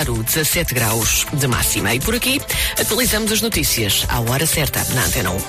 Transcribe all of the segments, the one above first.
Faro, 17 graus de máxima. E por aqui, atualizamos as notícias à hora certa, na Antena 1.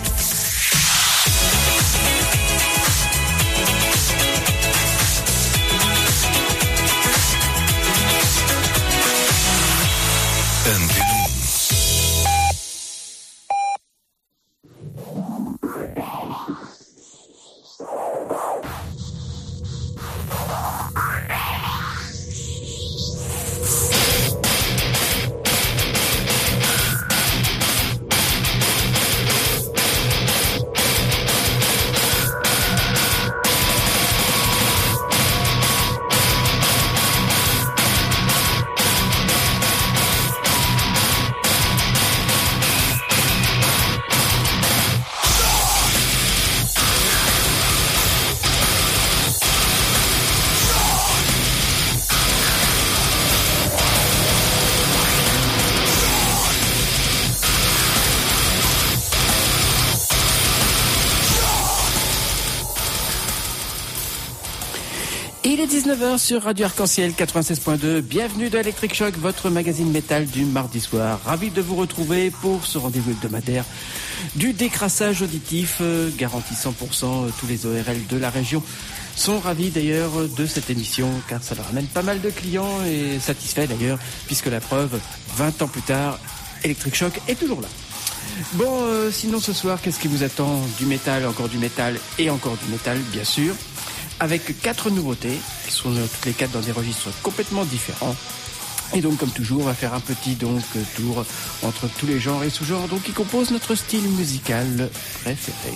Il est 19h sur Radio Arc-en-Ciel 96.2. Bienvenue dans Electric Shock, votre magazine métal du mardi soir. Ravi de vous retrouver pour ce rendez-vous hebdomadaire du décrassage auditif, garanti 100%. Tous les ORL de la région sont ravis d'ailleurs de cette émission, car ça leur amène pas mal de clients et satisfaits d'ailleurs, puisque la preuve, 20 ans plus tard, Electric Shock est toujours là. Bon, sinon ce soir, qu'est-ce qui vous attend? Du métal, encore du métal et encore du métal, bien sûr. Avec 4 nouveautés, qui sont toutes les 4 dans des registres complètement différents. Et donc, comme toujours, on va faire un petit tour entre tous les genres et sous-genres qui composent notre style musical préféré.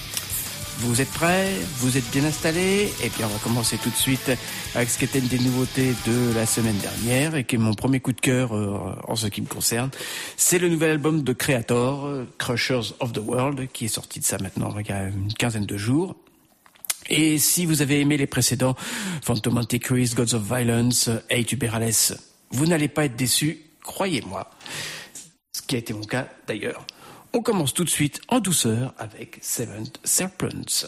Vous êtes prêts? Vous êtes bien installés? Eh bien, on va commencer tout de suite avec ce qui était une des nouveautés de la semaine dernière et qui est mon premier coup de cœur en ce qui me concerne. C'est le nouvel album de Kreator, Crushers of the World, qui est sorti de ça maintenant il y a une quinzaine de jours. Et si vous avez aimé les précédents, Phantom Antichrist, Gods of Violence, Hey Tuberales, vous n'allez pas être déçus, croyez-moi. Ce qui a été mon cas d'ailleurs. On commence tout de suite en douceur avec Seventh Serpents.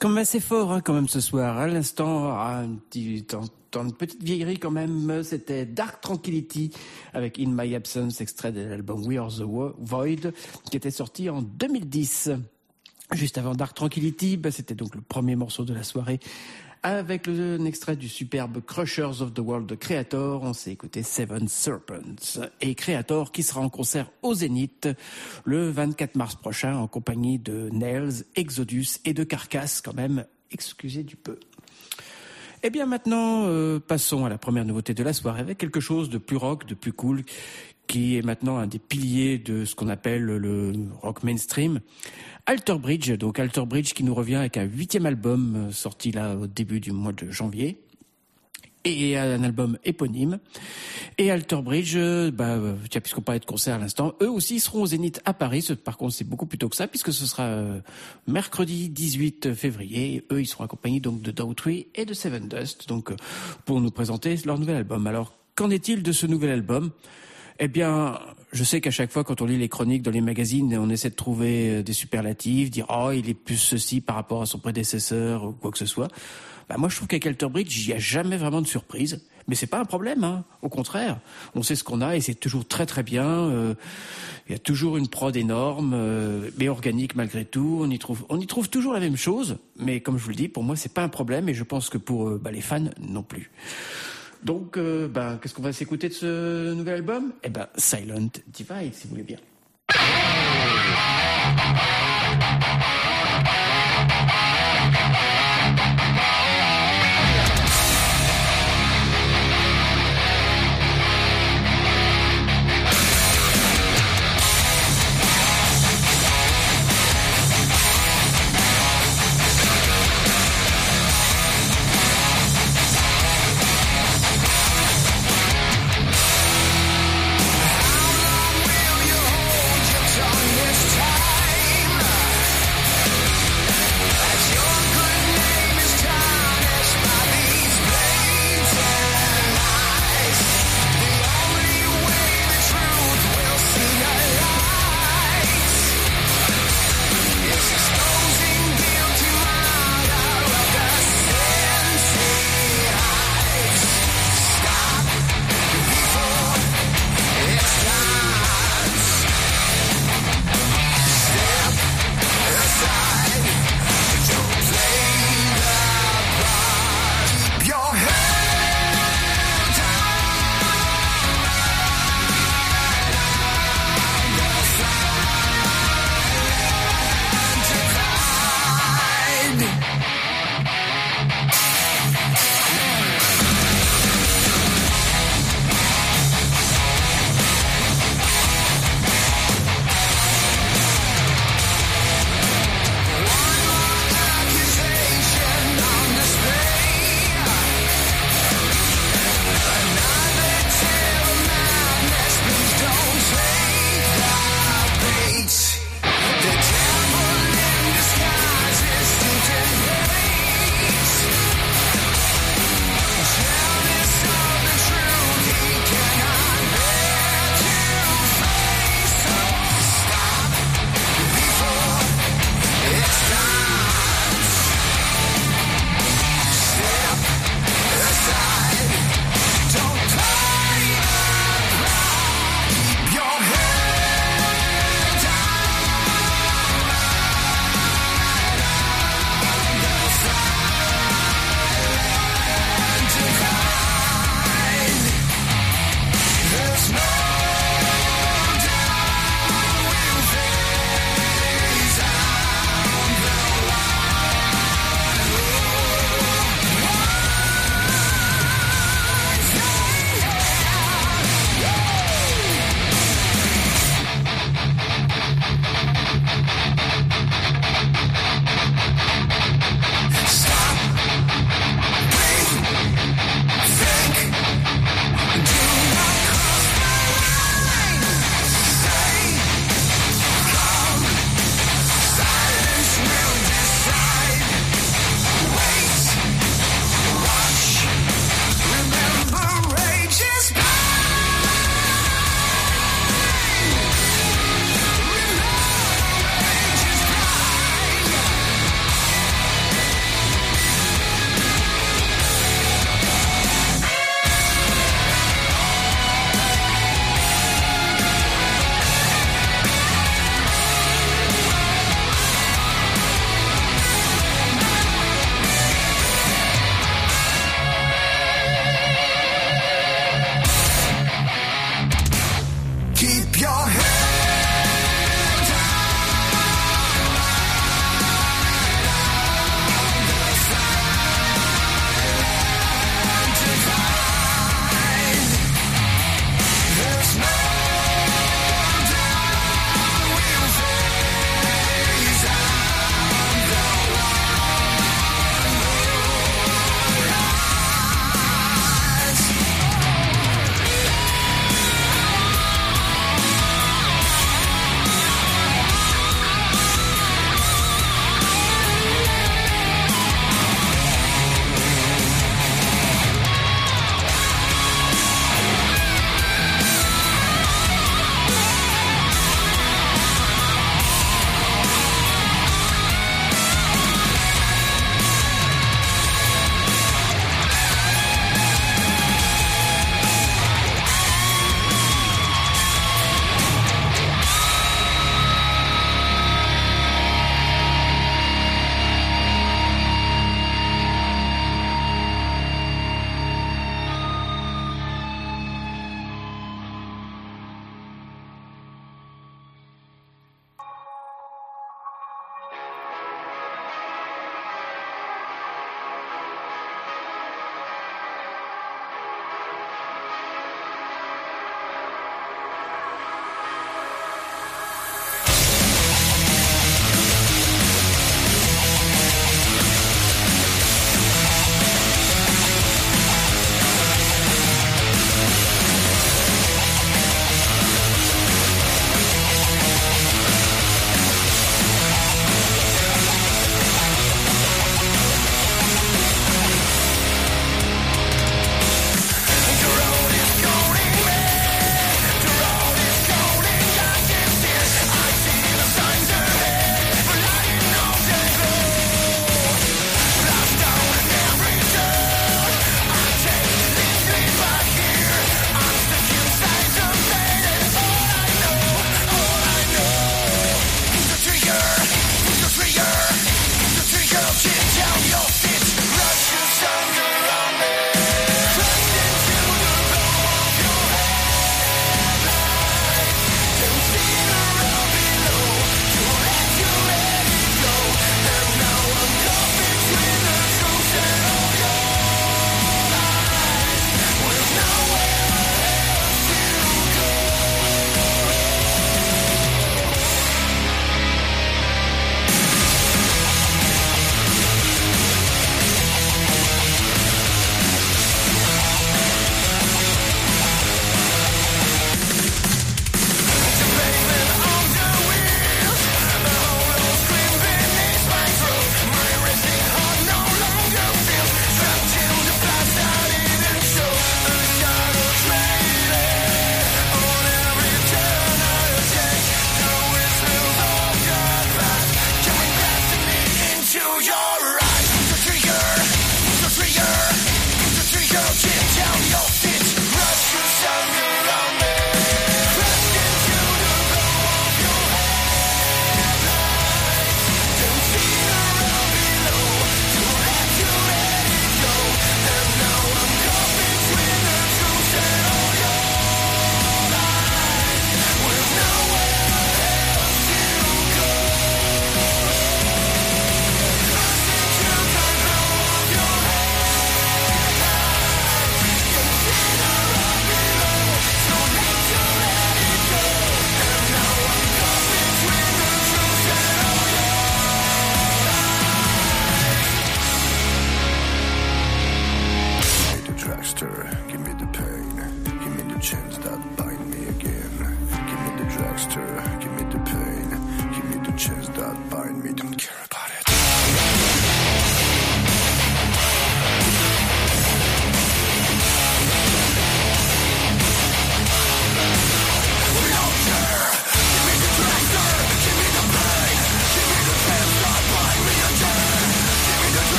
quand même assez fort quand même ce soir. À l'instant, dans une petite vieillerie quand même, c'était Dark Tranquillity avec In My Absence, extrait de l'album We Are the Void, qui était sorti en 2010. Juste avant Dark Tranquillity, c'était donc le premier morceau de la soirée. Avec un extrait du superbe Crushers of the World de Creator, on s'est écouté Seven Serpents. Et Creator qui sera en concert au Zénith le 24 mars prochain en compagnie de Nails, Exodus et de Carcass quand même, excusez du peu. Eh bien maintenant, passons à la première nouveauté de la soirée avec quelque chose de plus rock, de plus cool, qui est maintenant un des piliers de ce qu'on appelle le rock mainstream. Alter Bridge, donc Alter Bridge qui nous revient avec un 8e album sorti là au début du mois de janvier. Et un album éponyme. Et Alter Bridge, puisqu'on parlait de concert à l'instant, eux aussi seront au Zénith à Paris. Par contre, c'est beaucoup plus tôt que ça, puisque ce sera mercredi 18 février. Et eux, ils seront accompagnés donc de Daughtry et de Seven Dust, donc pour nous présenter leur nouvel album. Alors, qu'en est-il de ce nouvel album ? Eh bien, je sais qu'à chaque fois, quand on lit les chroniques dans les magazines, on essaie de trouver des superlatifs, dire « Oh, il est plus ceci par rapport à son prédécesseur » ou quoi que ce soit. Moi, je trouve qu'avec Alter Bridge, il n'y a jamais vraiment de surprise. Mais c'est pas un problème, Au contraire, on sait ce qu'on a et c'est toujours très très bien. Il y a toujours une prod énorme, mais organique malgré tout. On y trouve toujours la même chose. Mais comme je vous le dis, pour moi, c'est pas un problème et je pense que pour les fans non plus. Donc, qu'est-ce qu'on va s'écouter de ce nouvel album ? Silent Divide, si vous voulez bien. This time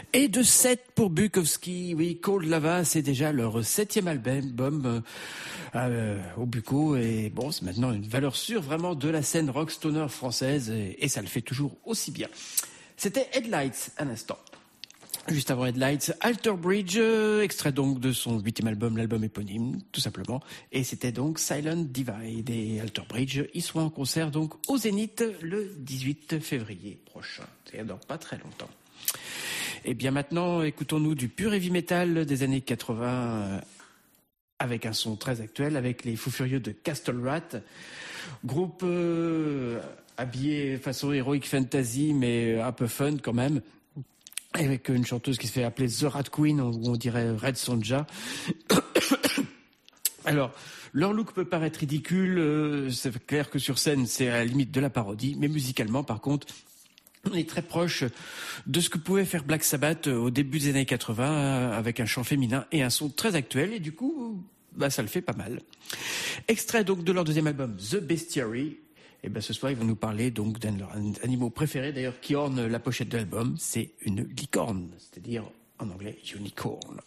Et de 7 pour Bukowski. Oui, Cold Lava, c'est déjà leur 7e album au Bucco. Et bon, c'est maintenant une valeur sûre vraiment de la scène rock stoner française. Et ça le fait toujours aussi bien. C'était Headlights, un instant. Juste avant Headlights, Alter Bridge, extrait donc de son 8e album, l'album éponyme, tout simplement. Et c'était donc Silent Divide. Et Alter Bridge, ils seront en concert donc au Zénith le 18 février prochain. C'est dans pas très longtemps. Et bien maintenant, écoutons-nous du pur heavy metal des années 80 avec un son très actuel, avec les Fous Furieux de Castle Rat, groupe habillé façon Heroic Fantasy, mais un peu fun quand même. Avec une chanteuse qui se fait appeler The Rat Queen, ou on dirait Red Sonja. Alors, leur look peut paraître ridicule, c'est clair que sur scène, c'est à la limite de la parodie, mais musicalement, par contre, on est très proche de ce que pouvait faire Black Sabbath au début des années 80, avec un chant féminin et un son très actuel, et du coup, ça le fait pas mal. Extrait donc de leur deuxième album, The Bestiary. Et ce soir, ils vont nous parler donc d'un de leurs animaux préférés, d'ailleurs, qui orne la pochette de l'album. C'est une licorne, c'est-à-dire en anglais unicorn.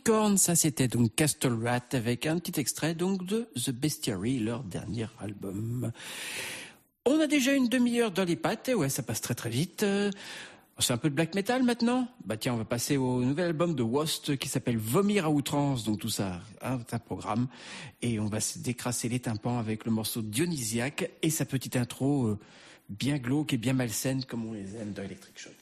Korn, ça c'était donc Castle Rat avec un petit extrait donc de The Bestiary, leur dernier album. On a déjà une demi-heure dans les pattes, et ouais, ça passe très très vite. C'est un peu de black metal maintenant. Bah tiens, on va passer au nouvel album de Wost qui s'appelle Vomir à outrance, donc tout ça, un programme. Et on va se décrasser les tympans avec le morceau Dionysiaque et sa petite intro bien glauque et bien malsaine comme on les aime dans Electric Shock.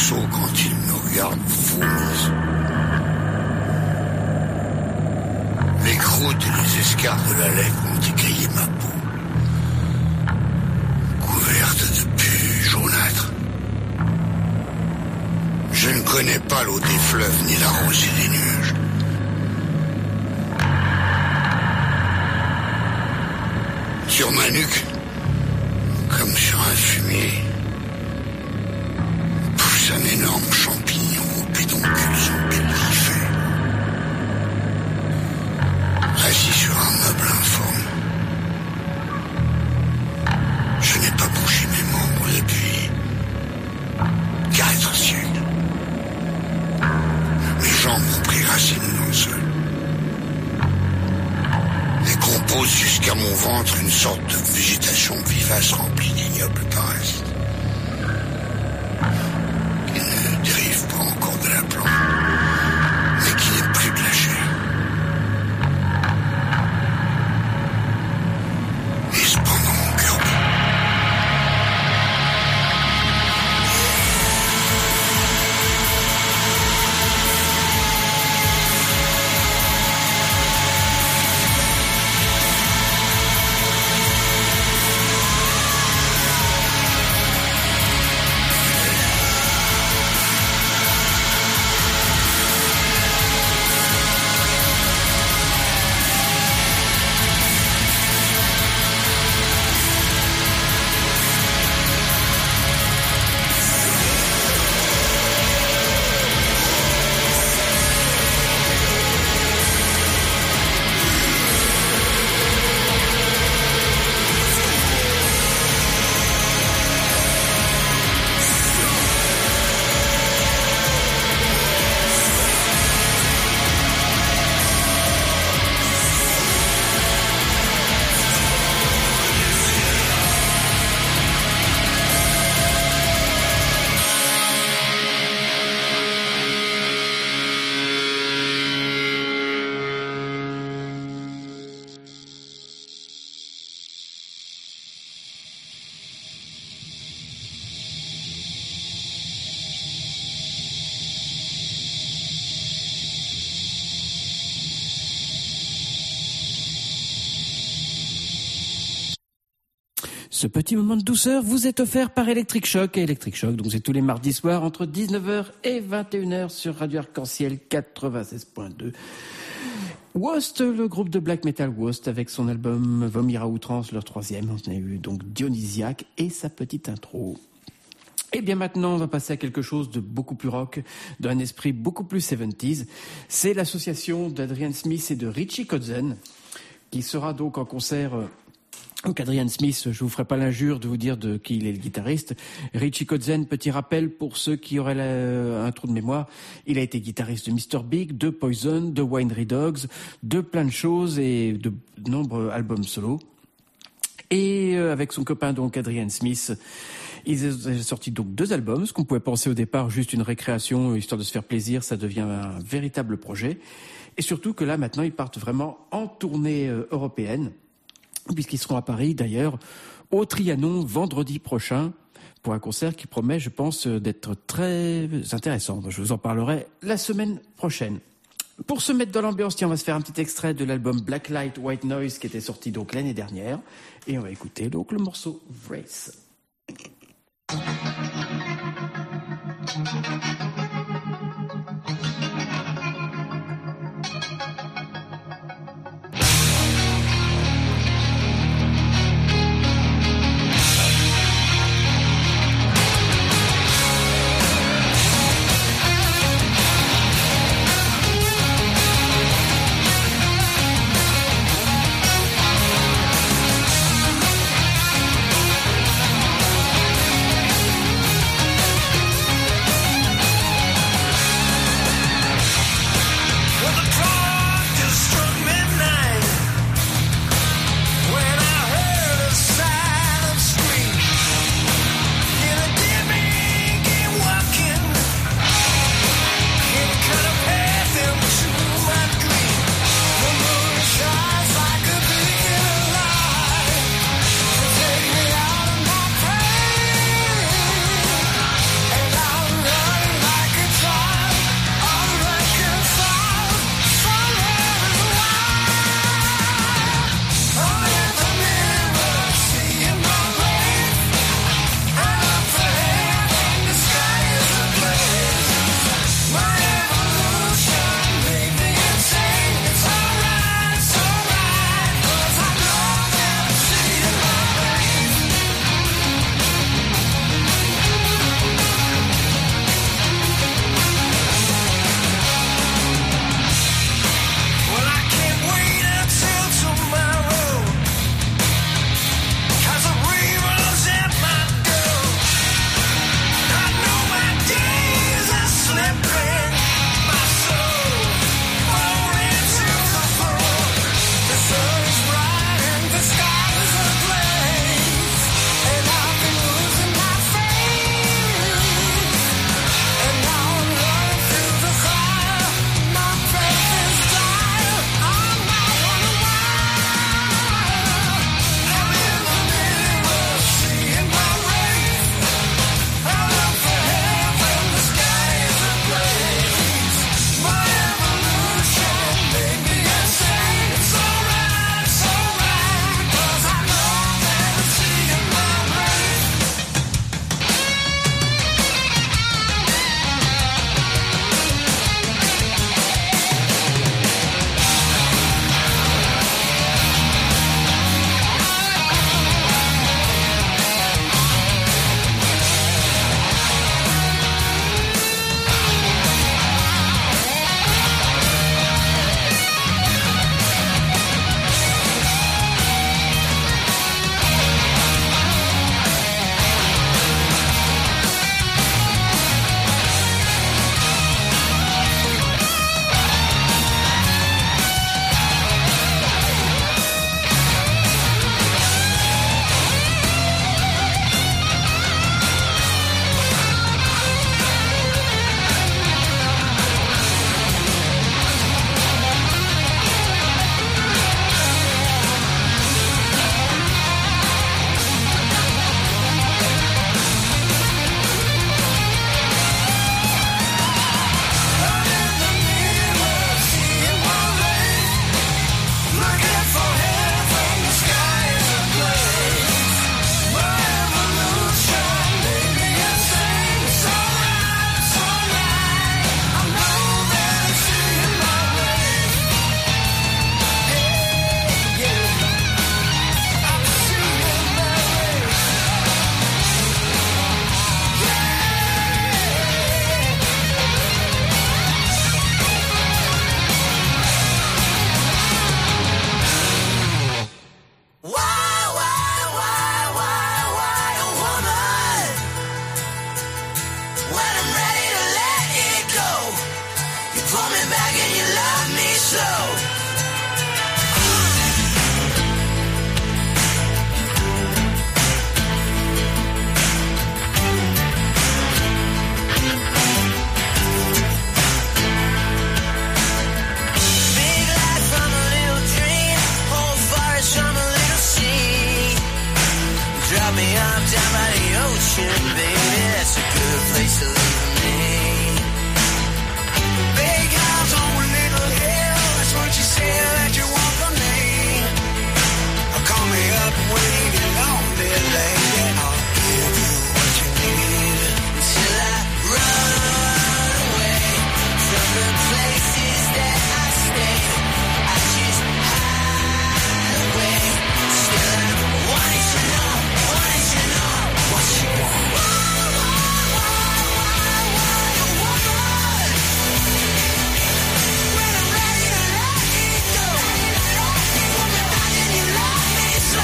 sursaut quand il me regarde vomir. Les croûtes et les escarres de la lèvre ont écaillé ma peau, couverte de pus jaunâtres. Je ne connais pas l'eau des fleuves ni la rosée des nuages. Sur ma nuque, comme sur un fumier, pousse un énorme champignon au pédoncule pétrifié. Assis sur un meuble informe, je n'ai pas bougé mes membres depuis 4 siècles. Mes jambes ont pris racine dans le sol et composent jusqu'à mon ventre une sorte de végétation vivace remplie d'ignobles parasites qui ne dérivent pas encore de la plante, mais qui n'est plus de la chair. Et cependant mon cœur bat. Ce petit moment de douceur vous est offert par Electric Shock. Et Electric Shock, donc c'est tous les mardis soirs entre 19h et 21h sur Radio Arc-en-Ciel 96.2. Wost, le groupe de black metal Wost, avec son album Vomir à outrance, leur 3e. On a eu donc Dionysiaque et sa petite intro. Et bien maintenant, on va passer à quelque chose de beaucoup plus rock, d'un esprit beaucoup plus 70s. C'est l'association d'Adrian Smith et de Richie Kotzen, qui sera donc en concert. Donc Adrian Smith, je vous ferai pas l'injure de vous dire de qui il est le guitariste. Richie Kotzen, petit rappel pour ceux qui auraient un trou de mémoire, il a été guitariste de Mr. Big, de Poison, de Winery Dogs, de plein de choses et de nombreux albums solo. Et avec son copain donc Adrian Smith, ils ont sorti donc 2 albums, ce qu'on pouvait penser au départ juste une récréation, histoire de se faire plaisir, ça devient un véritable projet. Et surtout que là maintenant ils partent vraiment en tournée européenne, puisqu'ils seront à Paris d'ailleurs au Trianon vendredi prochain pour un concert qui promet, je pense, d'être très intéressant. Je vous en parlerai la semaine prochaine. Pour se mettre dans l'ambiance, tiens, on va se faire un petit extrait de l'album Black Light White Noise qui était sorti donc l'année dernière et on va écouter donc le morceau Race. down by the ocean, baby, that's a good place to leave me. Big house on a little hill, that's what you say that you want from me. Call me up when you get lonely, lady, I'll give you what you need. Until I run away from the places that I stay, I just hide away. Still I wanted to know what you want. When I'm ready to let it go, want me back and you love me so.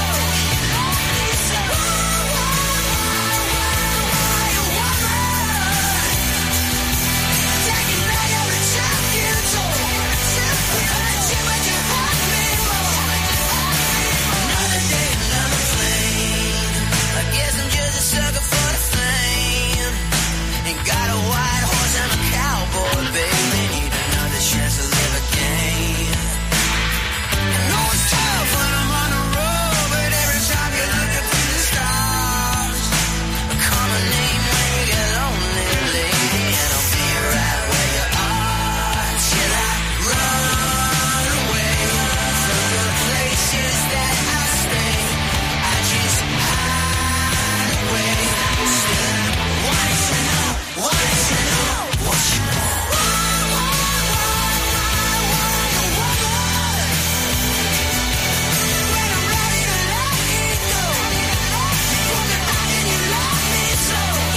Taking back every time you told. But you hurt me more. Another day, another plane. I guess I'm just a sucker for the fame. Ain't got a white horse, I'm a cowboy, baby. Need another chance to live again. I know it's tough when I'm on the road, but every time you look up to the stars, call my name when you get lonely, lady, and I'll be right where you are. Till I run away from the places that I stay, I just hide away. Still I wanted to know what you want. When I'm ready to let it go, want me back and you love me so.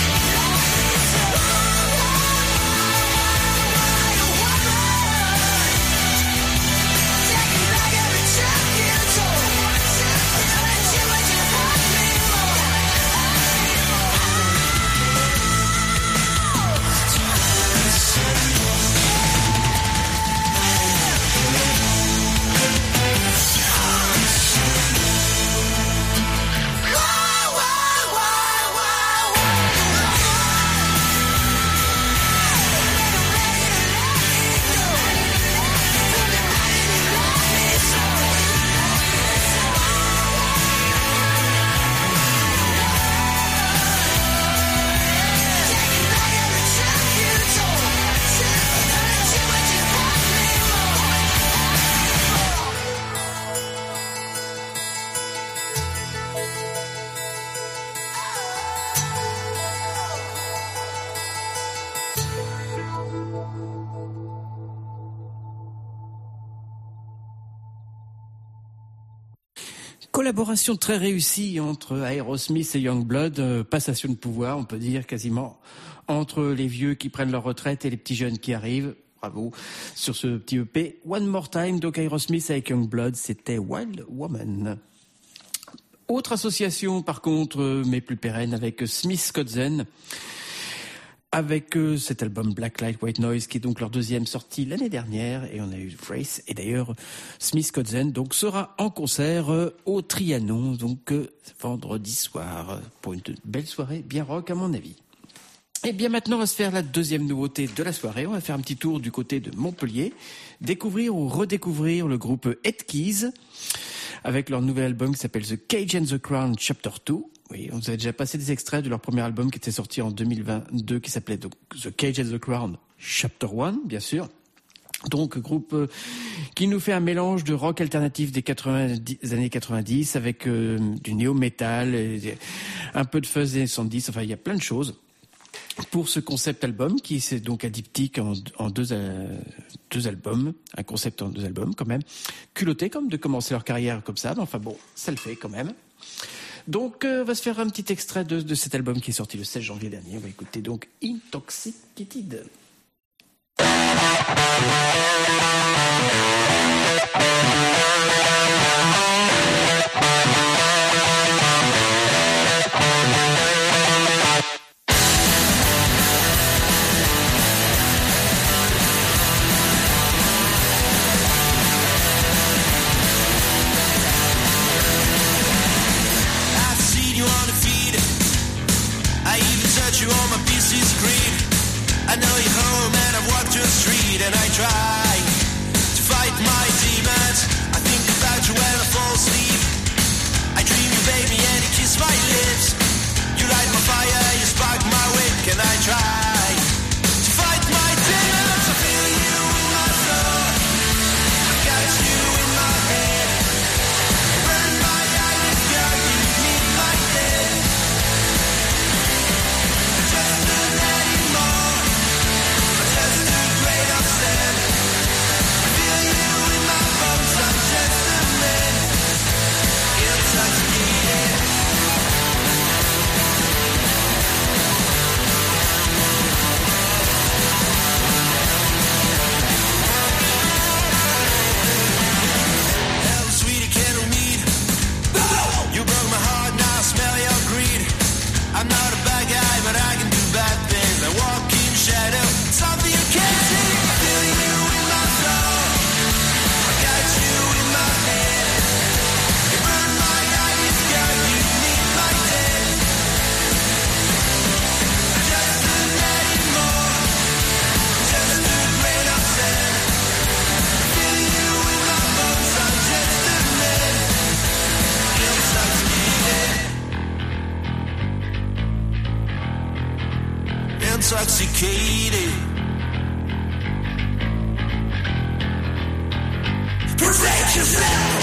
Taking back every time you told. But you hurt me more. Collaboration très réussie entre Aerosmith et Youngblood, passation de pouvoir, on peut dire quasiment, entre les vieux qui prennent leur retraite et les petits jeunes qui arrivent. Bravo sur ce petit EP. One More Time, donc Aerosmith avec Youngblood, c'était Wild Woman. Autre association par contre, mais plus pérenne, avec Smith Kotzen, avec cet album Black Light White Noise qui est donc leur deuxième sortie l'année dernière, et on a eu Vrace, et d'ailleurs Smith Kotzen donc sera en concert au Trianon donc vendredi soir pour une belle soirée bien rock à mon avis. Et bien maintenant on va se faire la deuxième nouveauté de la soirée, on va faire un petit tour du côté de Montpellier, découvrir ou redécouvrir le groupe Head Keys avec leur nouvel album qui s'appelle The Cage and the Crown Chapter 2. Oui, on vous a déjà passé des extraits de leur premier album qui était sorti en 2022, qui s'appelait donc The Cage and the Crown Chapter 1, bien sûr. Donc, groupe qui nous fait un mélange de rock alternatif des années 90 avec du néo-metal, un peu de fuzz des années 70, enfin, il y a plein de choses. Pour ce concept album, qui c'est donc un diptyque en deux albums, un concept en 2 albums quand même, culotté comme de commencer leur carrière comme ça, mais enfin bon, ça le fait quand même. Donc, on va se faire un petit extrait de cet album qui est sorti le 16 janvier dernier. On va écouter donc Intoxicated. You on my PC screen. I know you're home and I've walked your street and I try to fight my demons. I think about you when I fall asleep. I dream you, baby, and you kiss my lips. intoxicated. Protect yourself.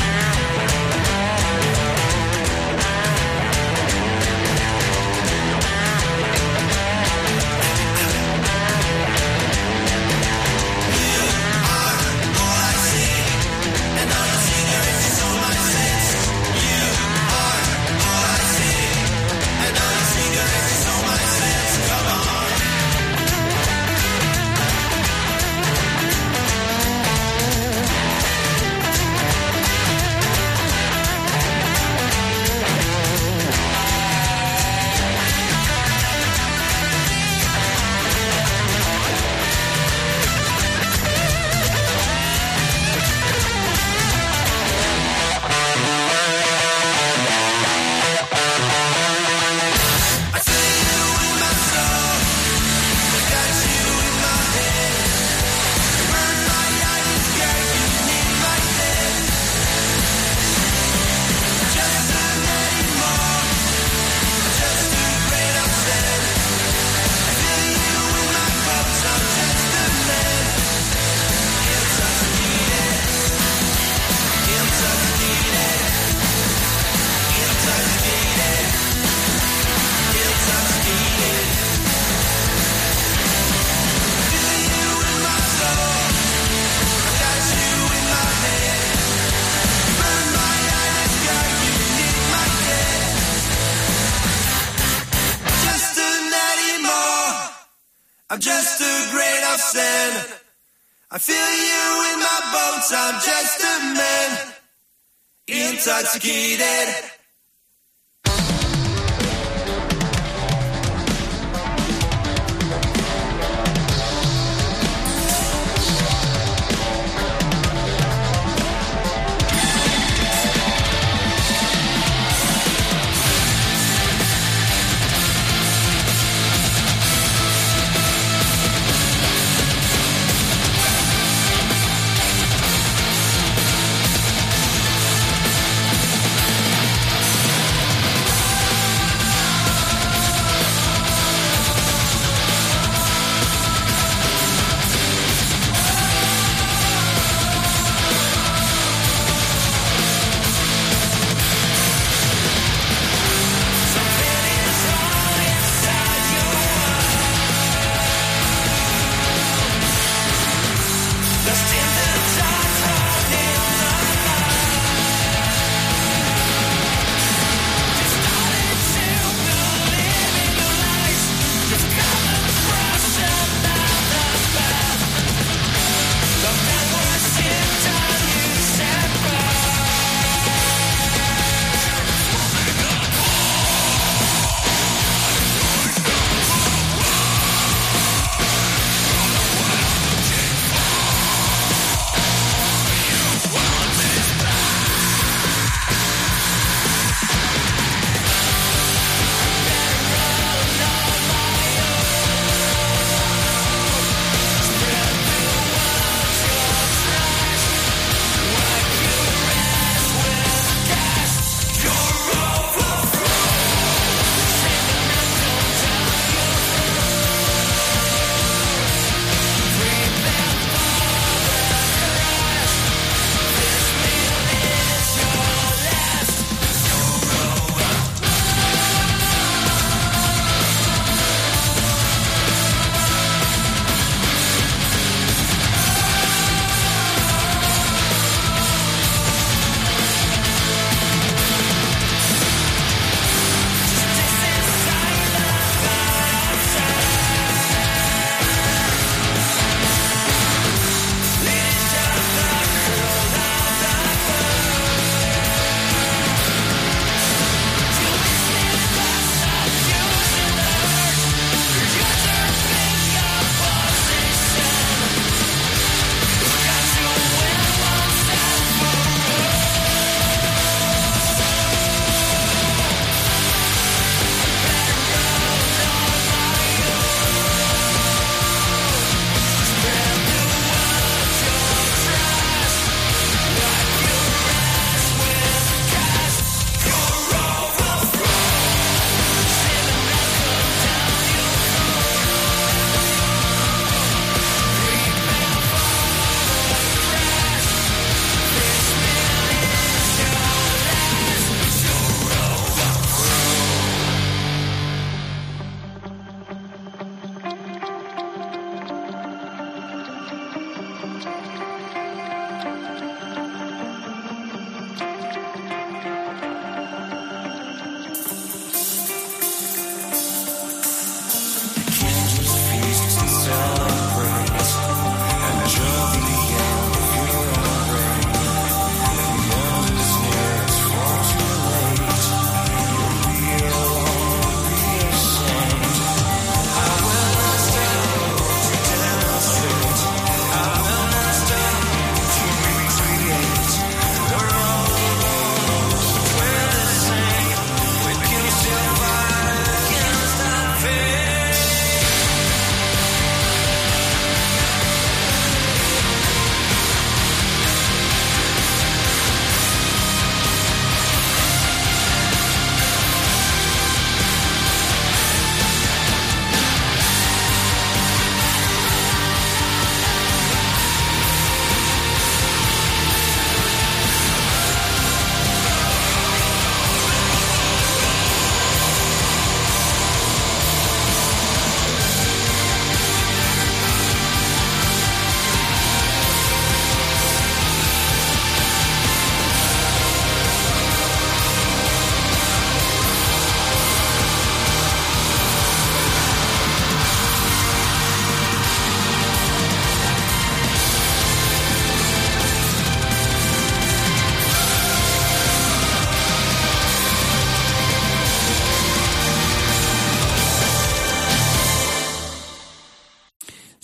I'm just a grain of sand. I feel you in my bones. I'm just a man, intoxicated.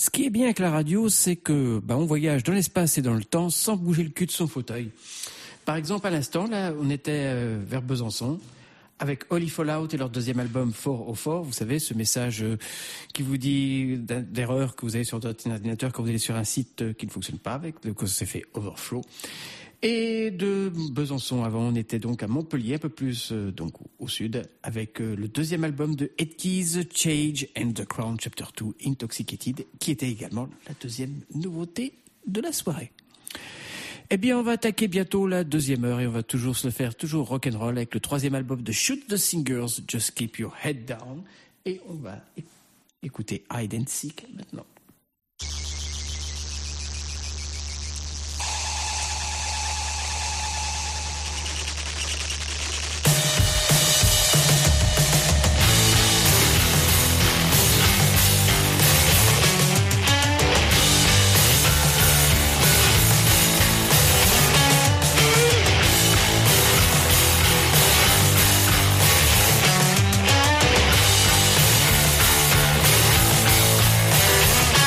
Ce qui est bien avec la radio, c'est que on voyage dans l'espace et dans le temps sans bouger le cul de son fauteuil. Par exemple, à l'instant, là, on était vers Besançon avec Holy Fallout et leur deuxième album 404. Vous savez, ce message qui vous dit d'erreur que vous avez sur votre ordinateur quand vous allez sur un site qui ne fonctionne pas avec, que c'est fait overflow. Et de Besançon avant, on était donc à Montpellier, un peu plus donc au sud, avec le deuxième album de Ed Keys, Change and the Crown Chapter 2, Intoxicated, qui était également la deuxième nouveauté de la soirée. Eh bien, on va attaquer bientôt la deuxième heure et on va toujours se le faire, toujours rock'n'roll, avec le troisième album de Shoot the Singers, Just Keep Your Head Down. Et on va écouter Hide and Seek maintenant. Just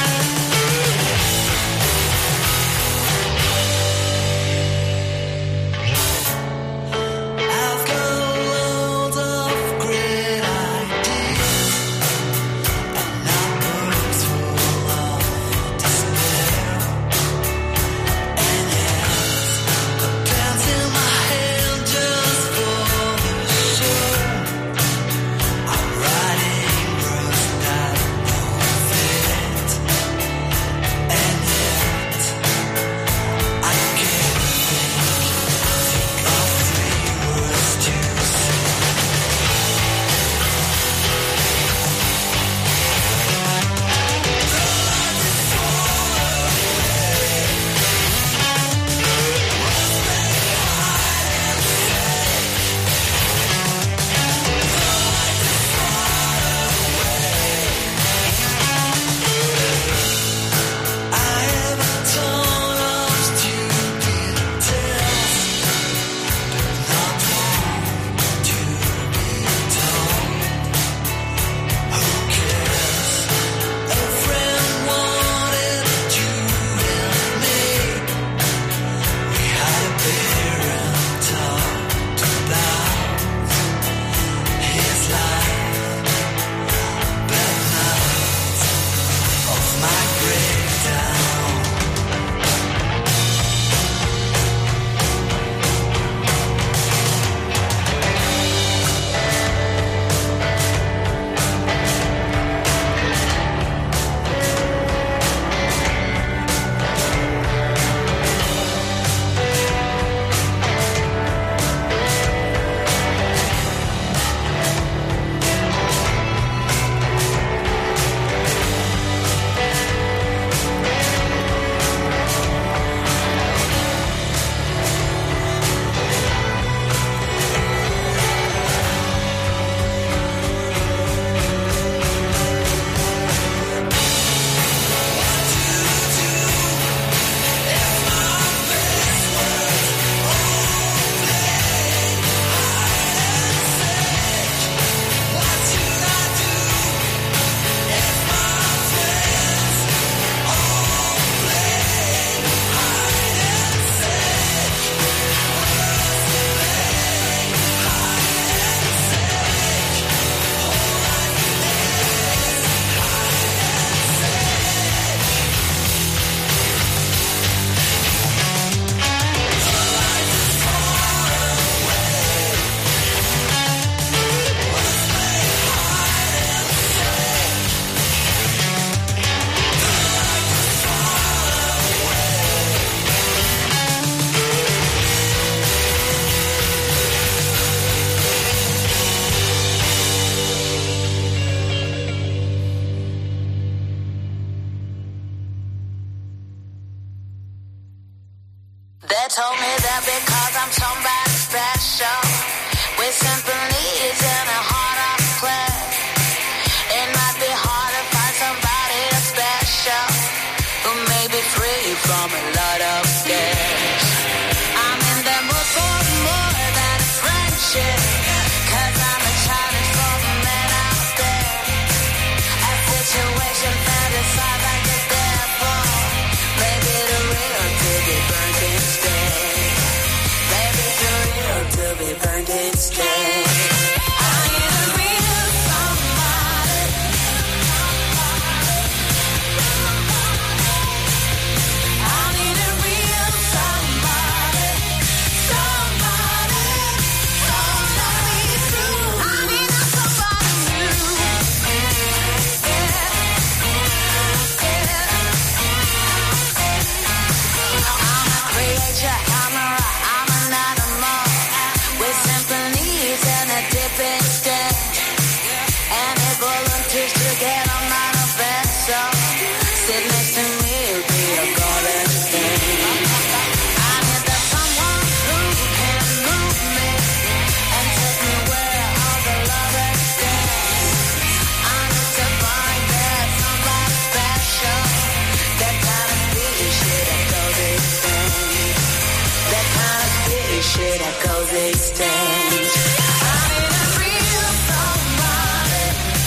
get on my vessel. Sit next to me, it'll be a golden thing. I need that someone who can move me and take me where all the lovers stand. I need to find that somebody special. That kind of beauty shit that goes extinct. That kind of beauty shit that goes extinct. I need a real somebody.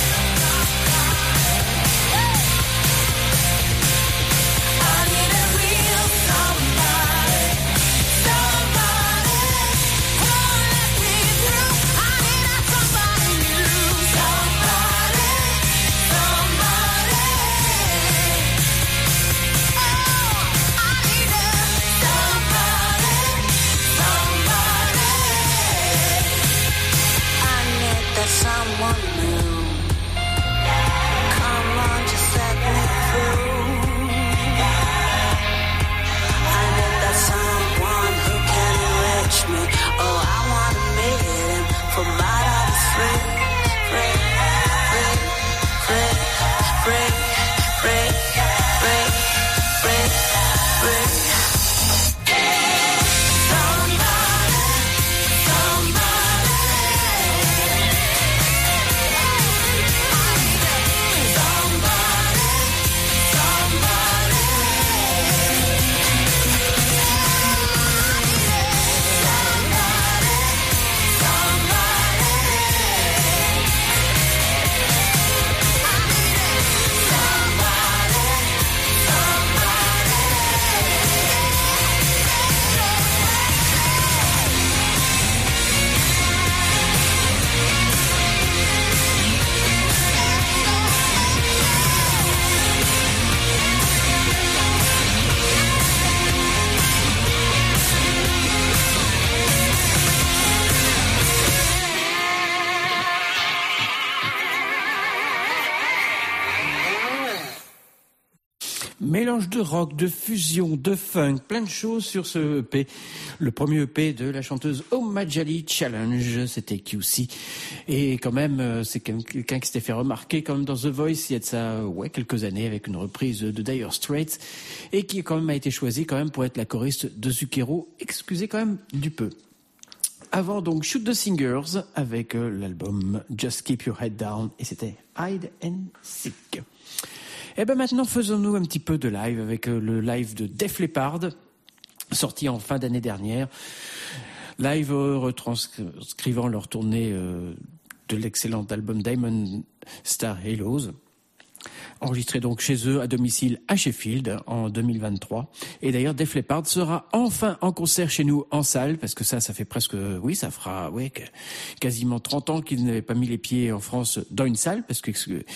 I need a real somebody. Somebody who'll let me through. I need a somebody new. Somebody. Somebody. Oh, I need a somebody. Somebody. I need that someone new. Come on, just let me through. I need that someone who can enrich me. Oh, I wanna meet him for my love is free, free, free, free, free, free, free, free, free. Somebody, somebody. Mélange de rock, de fusion, de funk, plein de choses sur ce EP. Le premier EP de la chanteuse O'Malley Challenge, c'était QC. Et quand même, c'est quelqu'un qui s'était fait remarquer quand même dans The Voice il y a de ça, quelques années avec une reprise de Dire Straits et qui quand même a été choisi quand même pour être la choriste de Zucchero. Excusez quand même du peu. Avant donc Shoot the Singers avec l'album Just Keep Your Head Down et c'était Hide and Seek. Et ben maintenant faisons-nous un petit peu de live avec le live de Def Leppard sorti en fin d'année dernière. Live retranscrivant leur tournée de l'excellent album Diamond Star Halos. Enregistré donc chez eux à domicile à Sheffield en 2023. Et d'ailleurs, Def Leppard sera enfin en concert chez nous en salle, parce que ça fait presque, ça fera, quasiment 30 ans qu'ils n'avaient pas mis les pieds en France dans une salle, parce que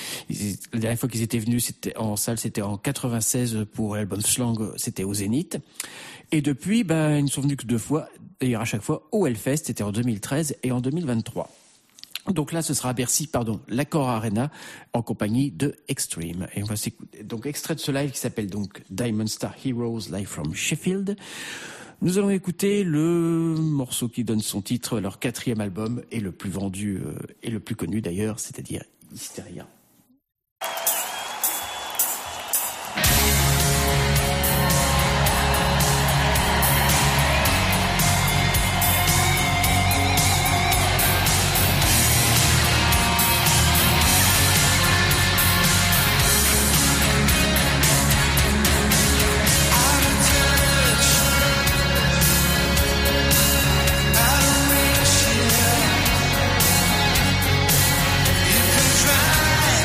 la dernière fois qu'ils étaient venus, c'était en salle, c'était en 96 pour l'album Slang, c'était au Zénith. Et depuis, ils ne sont venus que 2 fois, d'ailleurs à chaque fois au Hellfest, c'était en 2013 et en 2023. Donc là, ce sera à Bercy, l'Accor Arena, en compagnie de Extreme. Et on va s'écouter donc extrait de ce live qui s'appelle donc Diamond Star Heroes Live from Sheffield. Nous allons écouter le morceau qui donne son titre, leur 4e album, et le plus vendu et le plus connu d'ailleurs, c'est-à-dire Hysteria. Try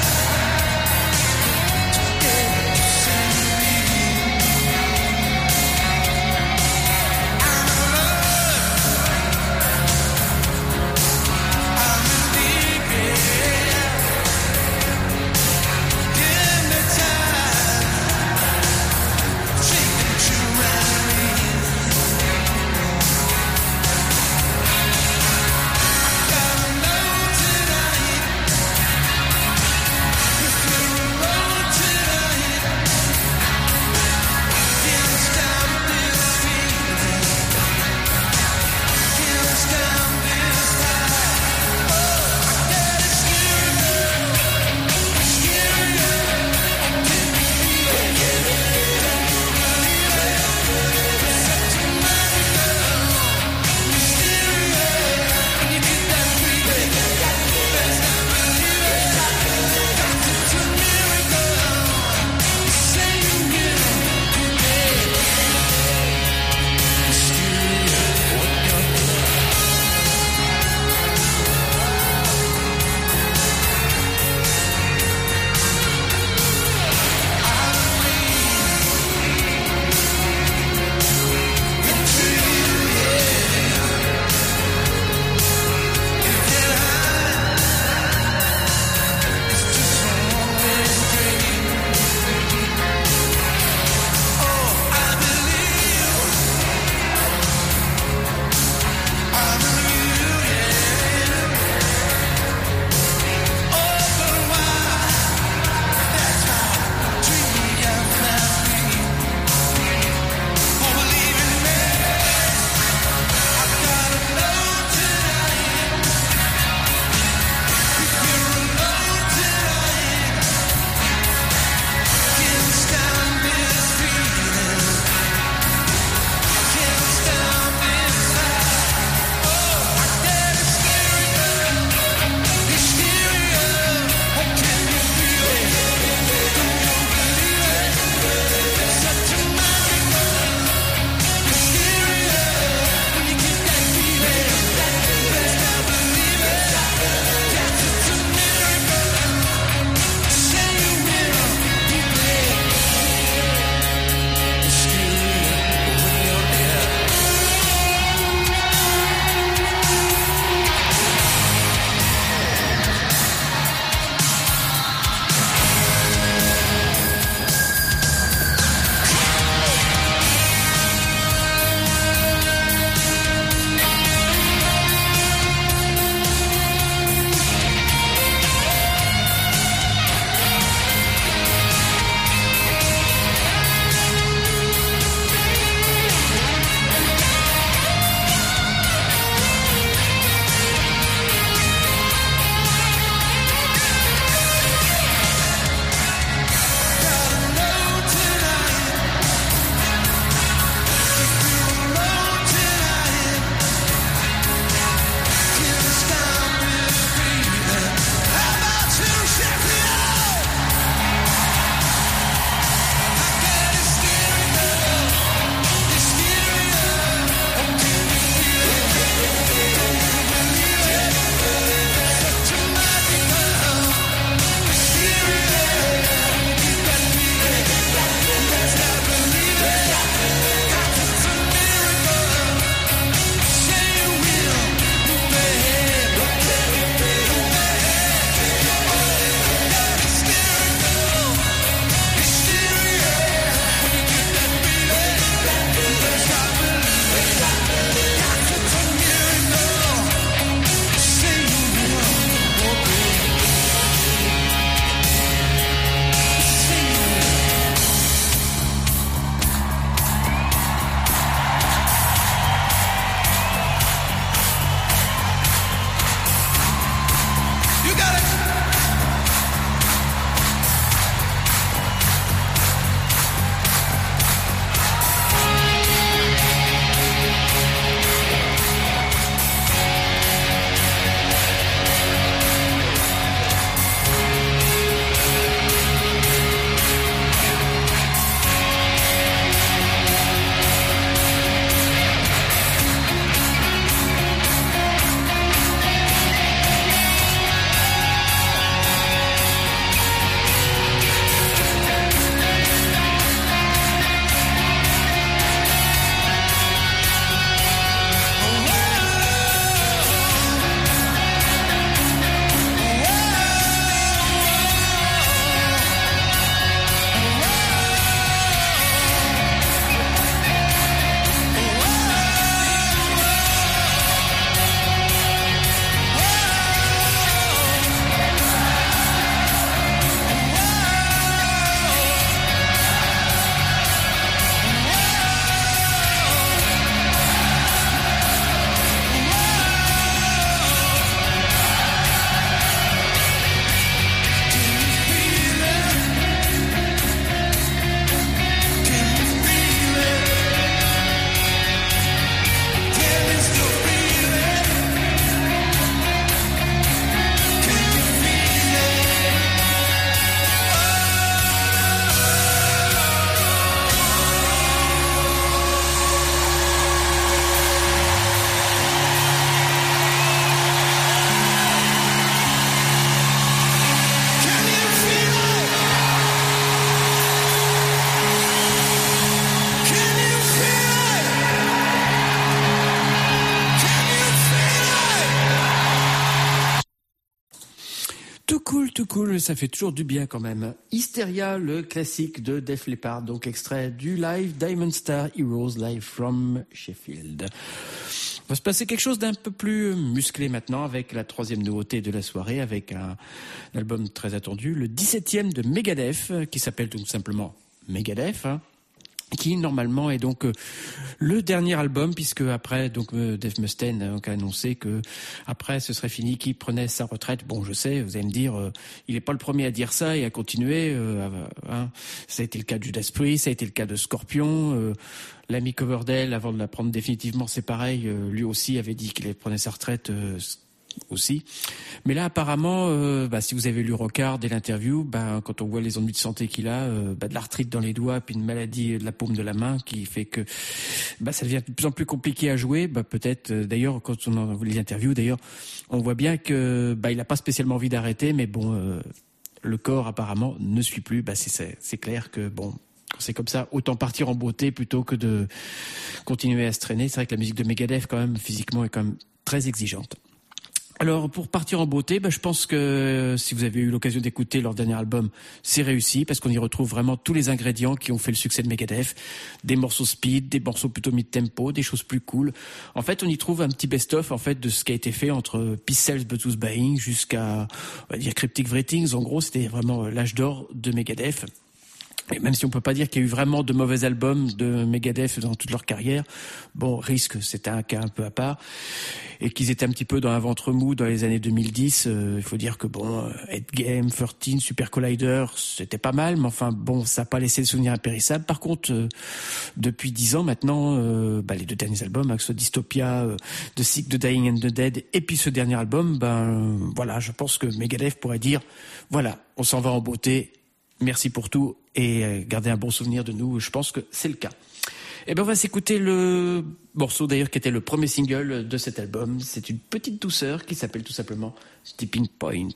school, ça fait toujours du bien quand même. Hysteria, le classique de Def Leppard, donc extrait du live Diamond Star Heroes live from Sheffield. On va se passer quelque chose d'un peu plus musclé maintenant avec la troisième nouveauté de la soirée, avec un album très attendu, le 17e de Megadeth, qui s'appelle tout simplement Megadeth, qui normalement est donc le dernier album, puisque après donc Dave Mustaine a annoncé que après ce serait fini, qu'il prenait sa retraite. Bon, je sais, vous allez me dire, il n'est pas le premier à dire ça et à continuer. Ça a été le cas de Judas Priest, ça a été le cas de Scorpion. L'ami Coverdale, avant de la prendre définitivement, c'est pareil. Lui aussi avait dit qu'il prenait sa retraite. Aussi. Mais là, apparemment, si vous avez lu Rockard et l'interview, quand on voit les ennuis de santé qu'il a, de l'arthrite dans les doigts, puis une maladie de la paume de la main qui fait que ça devient de plus en plus compliqué à jouer. Peut-être, d'ailleurs, quand on en voit les interviews, d'ailleurs, on voit bien que il n'a pas spécialement envie d'arrêter, mais bon, le corps apparemment ne suit plus. C'est clair que bon. Quand c'est comme ça, autant partir en beauté plutôt que de continuer à se traîner. C'est vrai que la musique de Megadeth, quand même, physiquement, est quand même très exigeante. Alors, pour partir en beauté, je pense que si vous avez eu l'occasion d'écouter leur dernier album, c'est réussi, parce qu'on y retrouve vraiment tous les ingrédients qui ont fait le succès de Megadeth. Des morceaux speed, des morceaux plutôt mid-tempo, des choses plus cool. En fait, on y trouve un petit best-of, en fait, de ce qui a été fait entre Peace Sells But Who's Buying jusqu'à, on va dire, Cryptic Writings. En gros, c'était vraiment l'âge d'or de Megadeth. Et même si on peut pas dire qu'il y a eu vraiment de mauvais albums de Megadeth dans toute leur carrière, bon, Risk, c'était un cas un peu à part, et qu'ils étaient un petit peu dans un ventre mou dans les années 2010, il faut dire que bon, Head Game, 13, Super Collider, c'était pas mal, mais enfin bon, ça n'a pas laissé de souvenirs impérissables. Par contre, depuis 10 ans maintenant, les deux derniers albums, que ce soit Dystopia, The Sick, The Dying and the Dead, et puis ce dernier album, voilà, je pense que Megadeth pourrait dire, voilà, on s'en va en beauté, merci pour tout, et garder un bon souvenir de nous, je pense que c'est le cas. Et on va s'écouter le morceau d'ailleurs qui était le premier single de cet album. C'est une petite douceur qui s'appelle tout simplement Tipping Point.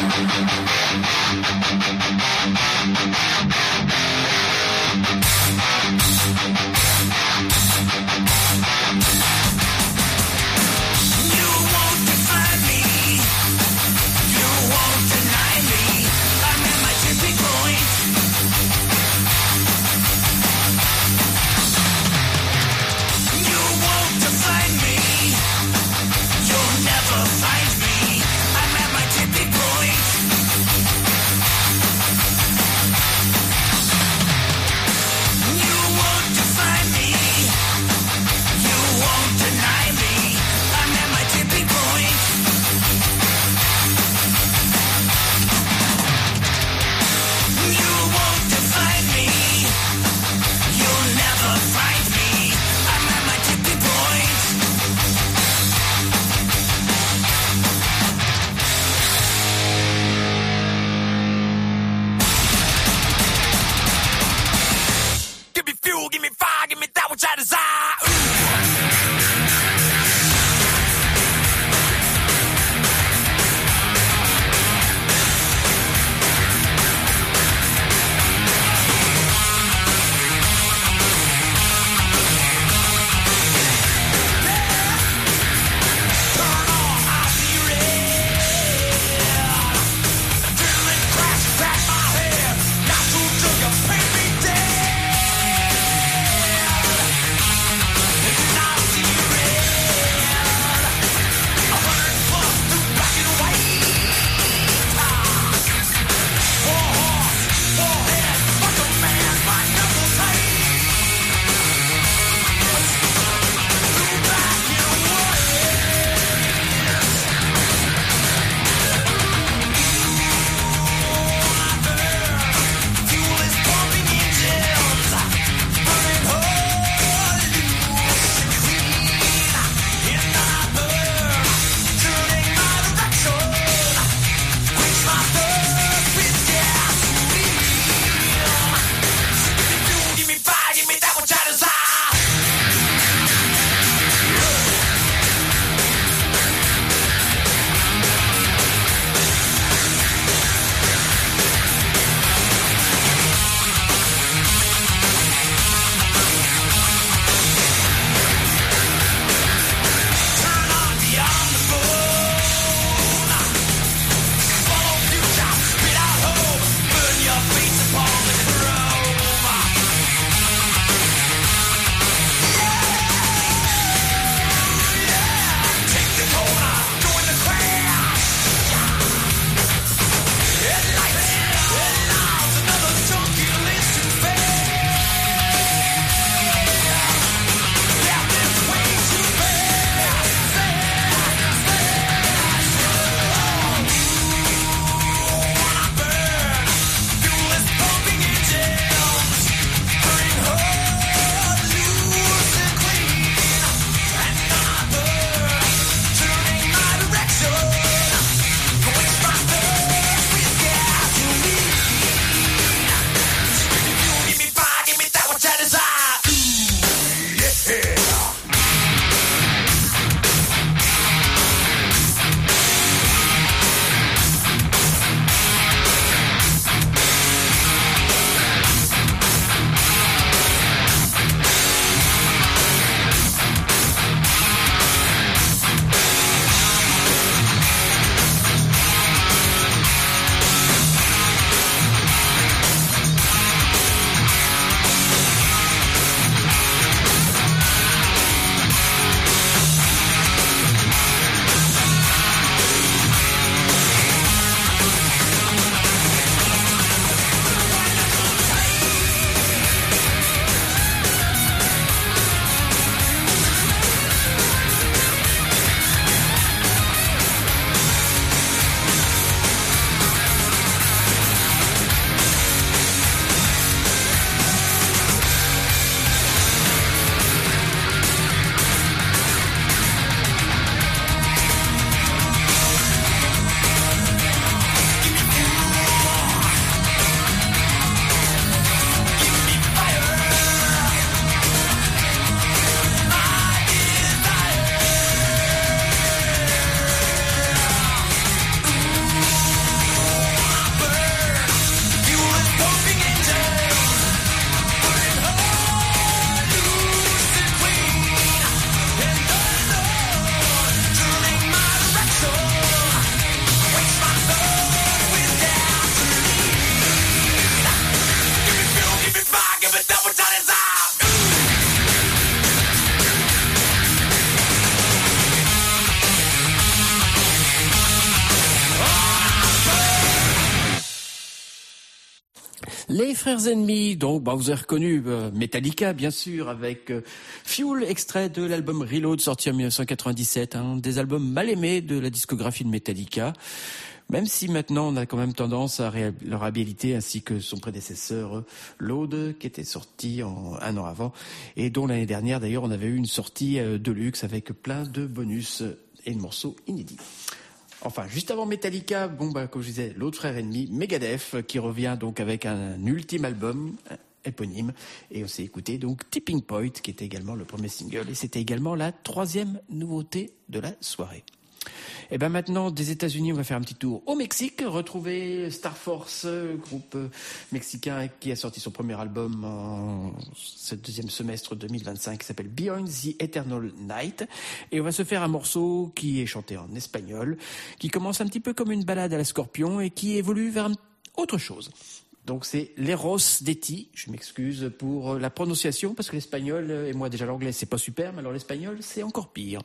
Find me, I'm at my tipping point. Les frères ennemis, donc vous avez reconnu Metallica bien sûr avec Fuel, extrait de l'album Reload sorti en 1997, un des albums mal aimés de la discographie de Metallica. Même si maintenant on a quand même tendance à le réhabiliter ainsi que son prédécesseur Load qui était sorti un an avant et dont l'année dernière d'ailleurs on avait eu une sortie de luxe avec plein de bonus et de morceaux inédits. Enfin, juste avant Metallica, comme je disais, l'autre frère ennemi, Megadeth, qui revient donc avec un ultime album éponyme. Et on s'est écouté donc Tipping Point, qui était également le premier single. Et c'était également la 3e nouveauté de la soirée. Et maintenant, des États-Unis, on va faire un petit tour au Mexique, retrouver Star Force, groupe mexicain qui a sorti son premier album en ce deuxième semestre 2025, qui s'appelle Beyond the Eternal Night. Et on va se faire un morceau qui est chanté en espagnol, qui commence un petit peu comme une balade à la Scorpion et qui évolue vers autre chose. Donc c'est l'Eros Detti, je m'excuse pour la prononciation, parce que l'espagnol, et moi déjà l'anglais c'est pas super, mais alors l'espagnol c'est encore pire.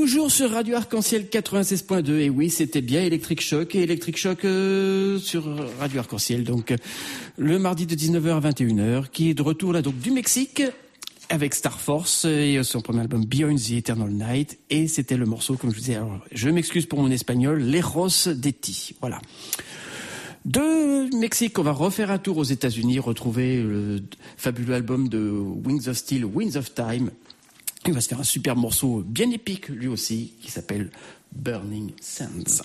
Toujours sur Radio Arc-en-Ciel 96.2, et oui, c'était bien Electric Shock, et Electric Shock sur Radio Arc-en-Ciel, donc le mardi de 19h à 21h, qui est de retour là donc du Mexique, avec Star Force et son premier album Beyond the Eternal Night, et c'était le morceau, comme je vous disais, alors je m'excuse pour mon espagnol, Leros de Ti, voilà. De Mexique, on va refaire un tour aux États-Unis, retrouver le fabuleux album de Wings of Steel, Winds of Time. Il va se faire un super morceau bien épique, lui aussi, qui s'appelle Burning Sands.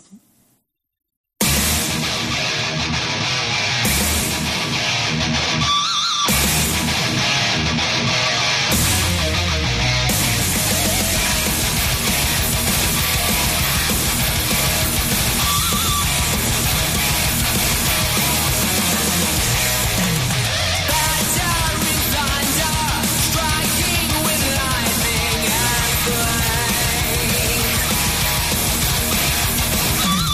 Striking with lightning and flame.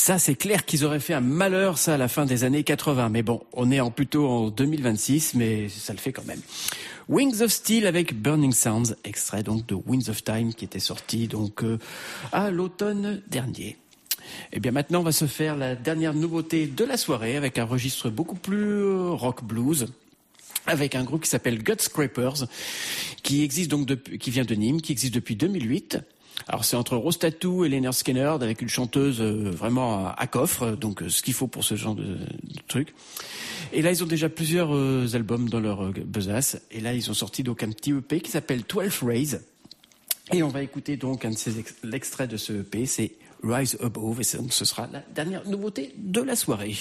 Ça, c'est clair qu'ils auraient fait un malheur, ça, à la fin des années 80. Mais bon, on est plutôt en 2026, mais ça le fait quand même. Wings of Steel avec Burning Sounds, extrait donc de Winds of Time, qui était sorti donc à l'automne dernier. Et bien maintenant, on va se faire la dernière nouveauté de la soirée avec un registre beaucoup plus rock blues, avec un groupe qui s'appelle Gut Scrapers, qui existe donc qui vient de Nîmes, qui existe depuis 2008. Alors c'est entre Rose Tattoo et Lynyrd Skynyrd, avec une chanteuse vraiment à coffre, donc ce qu'il faut pour ce genre de truc. Et là ils ont déjà plusieurs albums dans leur besace, et là ils ont sorti donc un petit EP qui s'appelle 12 Rays, et on va écouter donc l'extrait de ce EP, c'est Rise Above, et ce sera la dernière nouveauté de la soirée.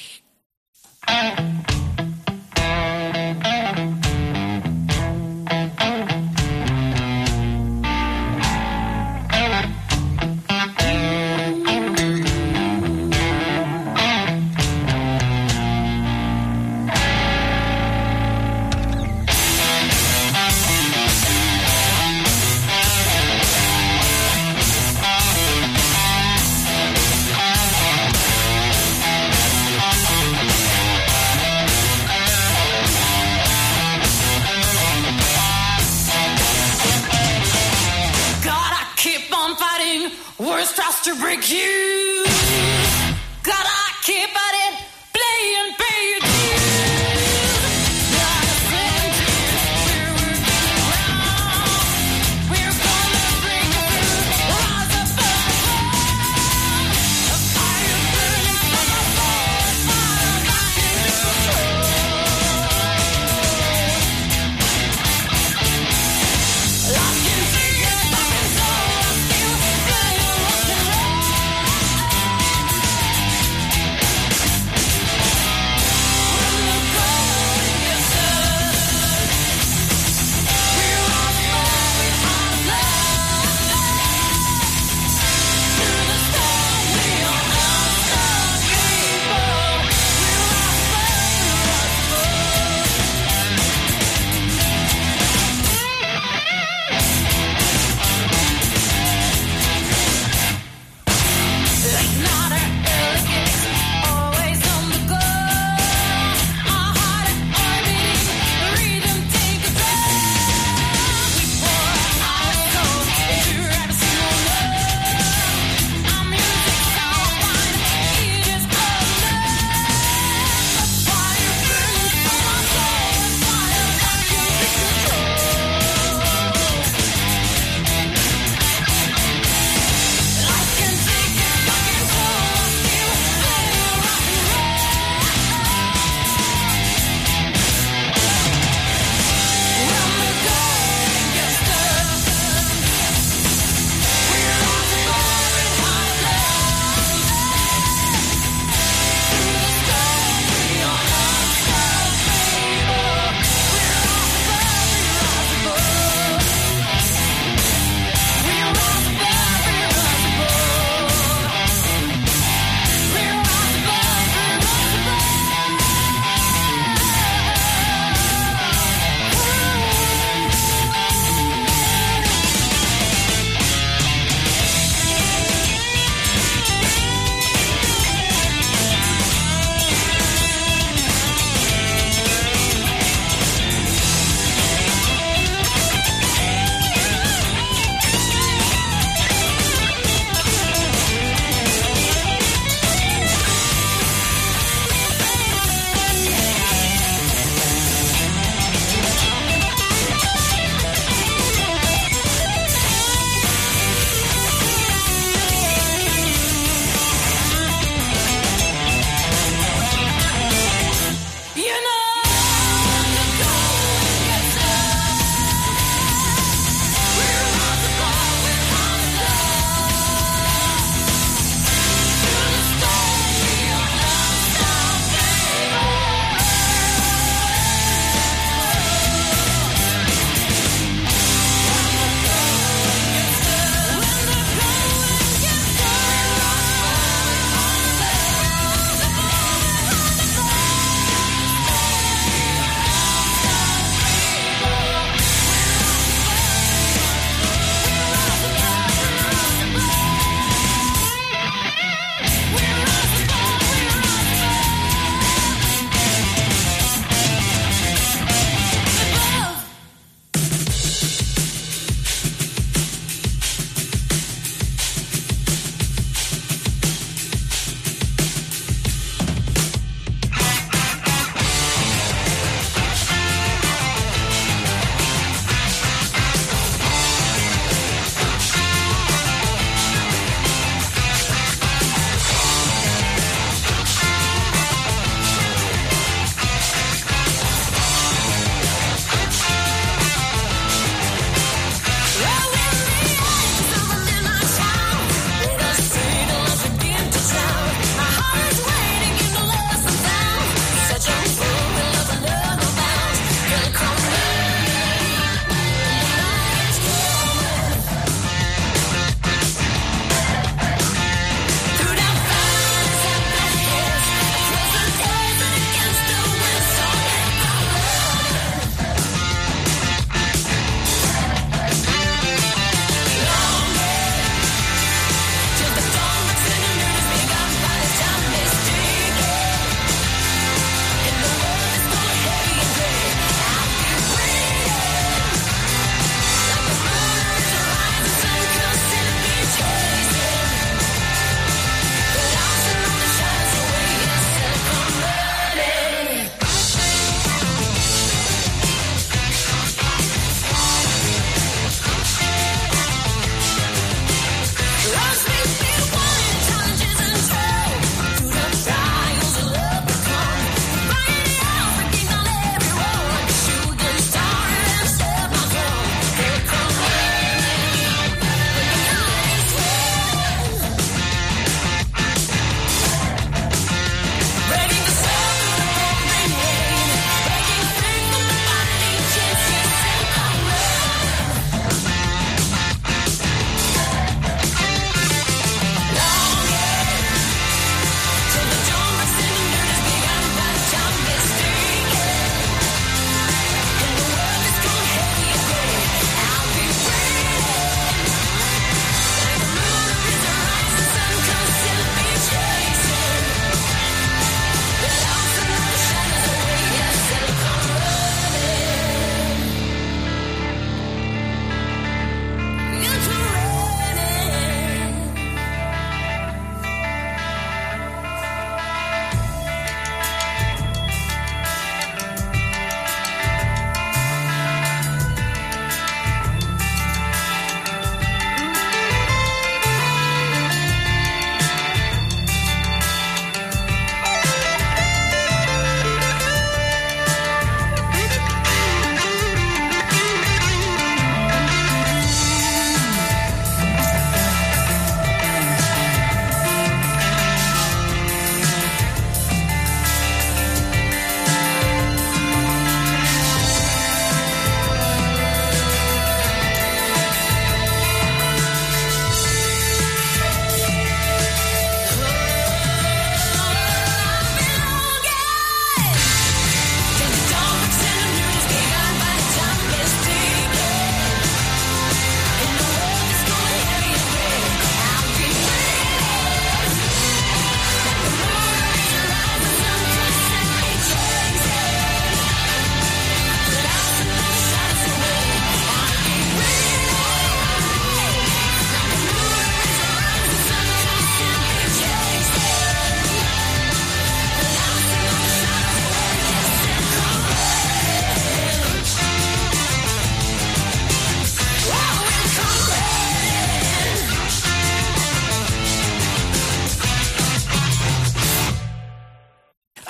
Words tries to break you. Gotta keep at it, play and pay your dues. Not a sentence, we're working around. We're gonna break through, rise above. A fire burning from our soul, fire back into control. Lost in fear, fucking soul, I feel.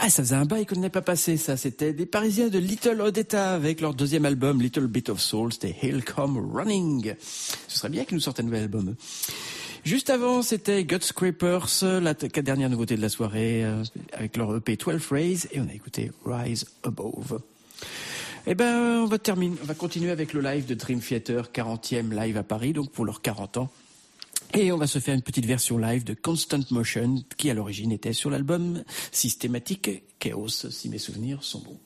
Ah, ça faisait un bail qu'on n'avait pas passé, ça. C'était des Parisiens de Little Odetta avec leur deuxième album, Little Bit of Soul. C'était He'll Come Running. Ce serait bien qu'ils nous sortent un nouvel album. Juste avant, c'était Gut Scrapers, la dernière nouveauté de la soirée, avec leur EP 12 Phrase, et on a écouté Rise Above. Eh ben, on va continuer avec le live de Dream Theater, 40e live à Paris, donc pour leurs 40 ans. Et on va se faire une petite version live de Constant Motion, qui à l'origine était sur l'album Systematic Chaos, si mes souvenirs sont bons.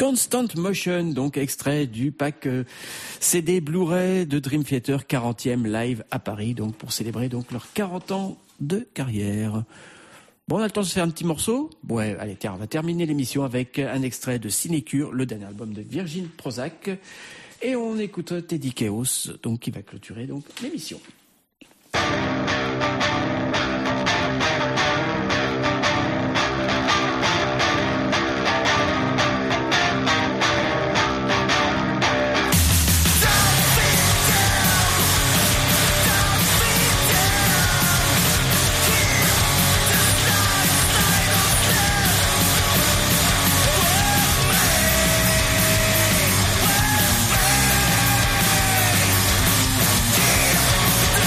Constant Motion, donc extrait du pack CD Blu-ray de Dream Theater 40e live à Paris, donc pour célébrer donc leurs 40 ans de carrière. Bon, on a le temps de se faire un petit morceau. Ouais, allez, tiens, on va terminer l'émission avec un extrait de Sinécure, le dernier album de Virgin Prozac. Et on écoute Teddy Chaos, donc qui va clôturer donc l'émission. Keep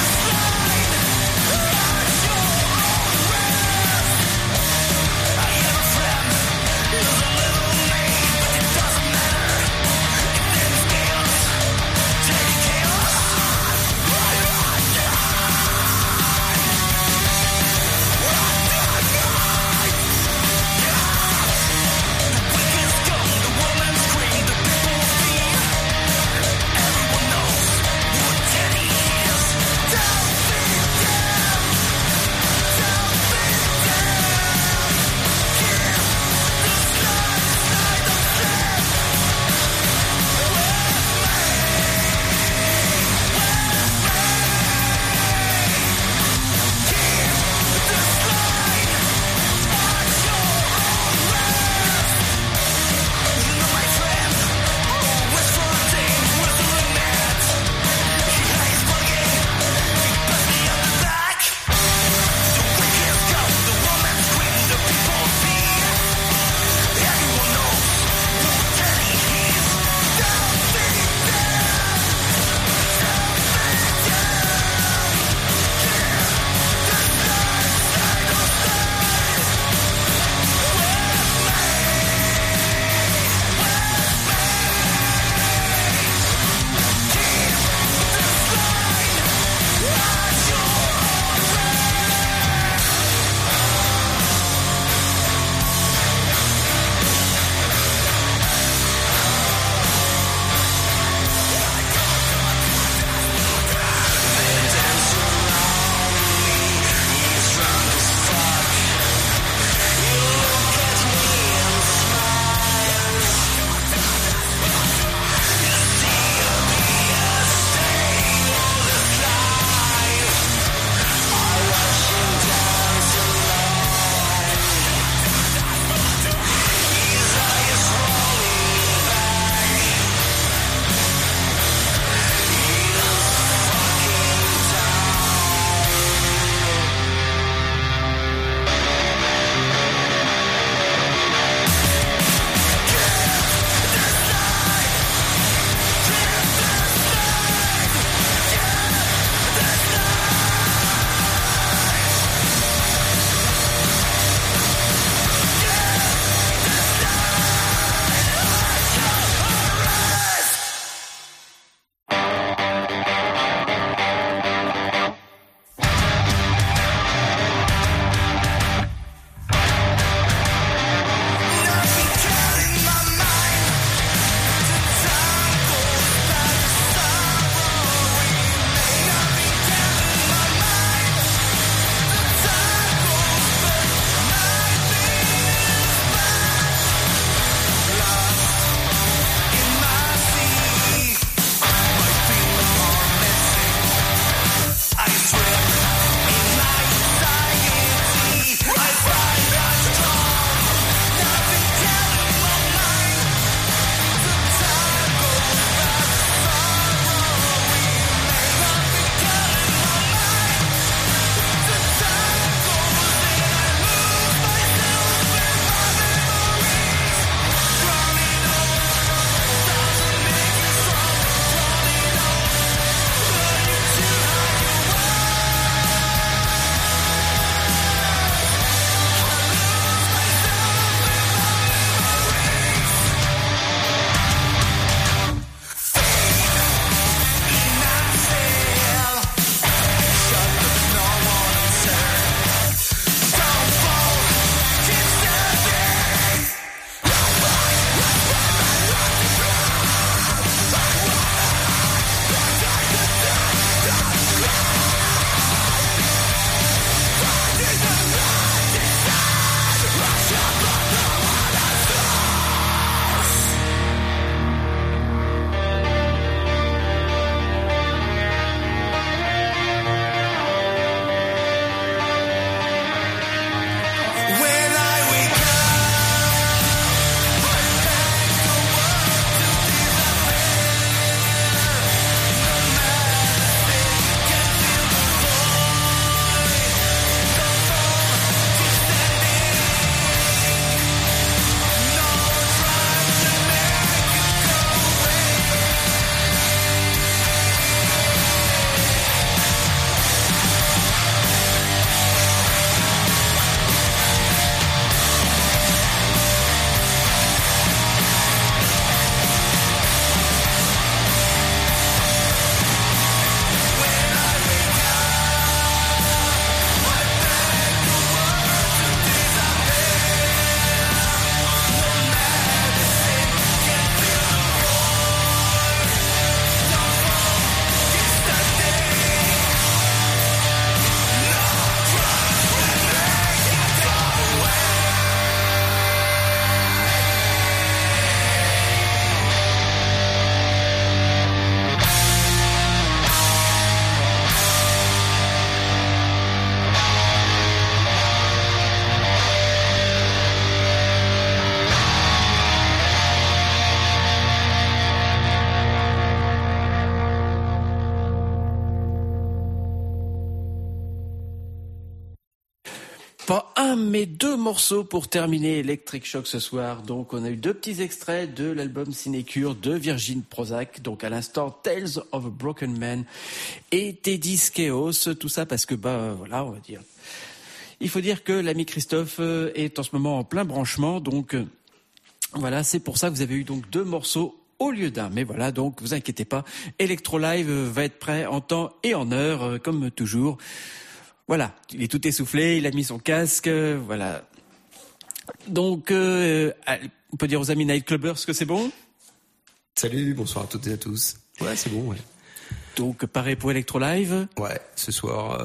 pas un, mais deux morceaux pour terminer Electric Shock ce soir. Donc, on a eu deux petits extraits de l'album Sinécure de Virgin Prozac. Donc, à l'instant, Tales of a Broken Man et Teddy's Chaos. Tout ça parce que, voilà, on va dire. Il faut dire que l'ami Christophe est en ce moment en plein branchement. Donc, voilà, c'est pour ça que vous avez eu donc deux morceaux au lieu d'un. Mais voilà, donc, vous inquiétez pas. Electro Live va être prêt en temps et en heure, comme toujours. Voilà, il est tout essoufflé, il a mis son casque, voilà. Donc, on peut dire aux amis Nightclubbers que c'est bon ? Salut, bonsoir à toutes et à tous. Ouais, c'est bon, ouais. Donc, pareil pour Electro Live ? Ouais, ce soir,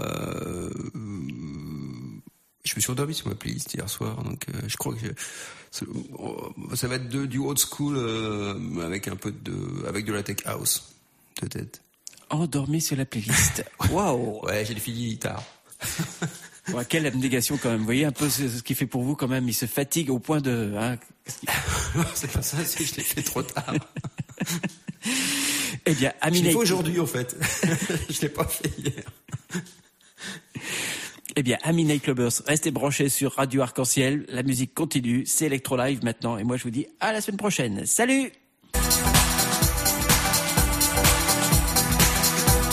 je me suis endormi sur ma playlist hier soir, donc je crois que ça va être du old school avec un peu avec de la tech house, peut-être. Endormi sur la playlist. Waouh. Ouais, j'ai fini tard. Ouais, quelle abnégation quand même. Vous voyez un peu ce qu'il fait pour vous quand même. Il se fatigue au point de... C'est pas ça, c'est que je l'ai fait trop tard. Eh bien, je l'ai fait aujourd'hui en fait. Je l'ai pas fait hier. Eh bien, amis Nightclubbers, restez branchés sur Radio Arc-en-Ciel. La musique continue. C'est Electro Live maintenant. Et moi, je vous dis à la semaine prochaine. Salut!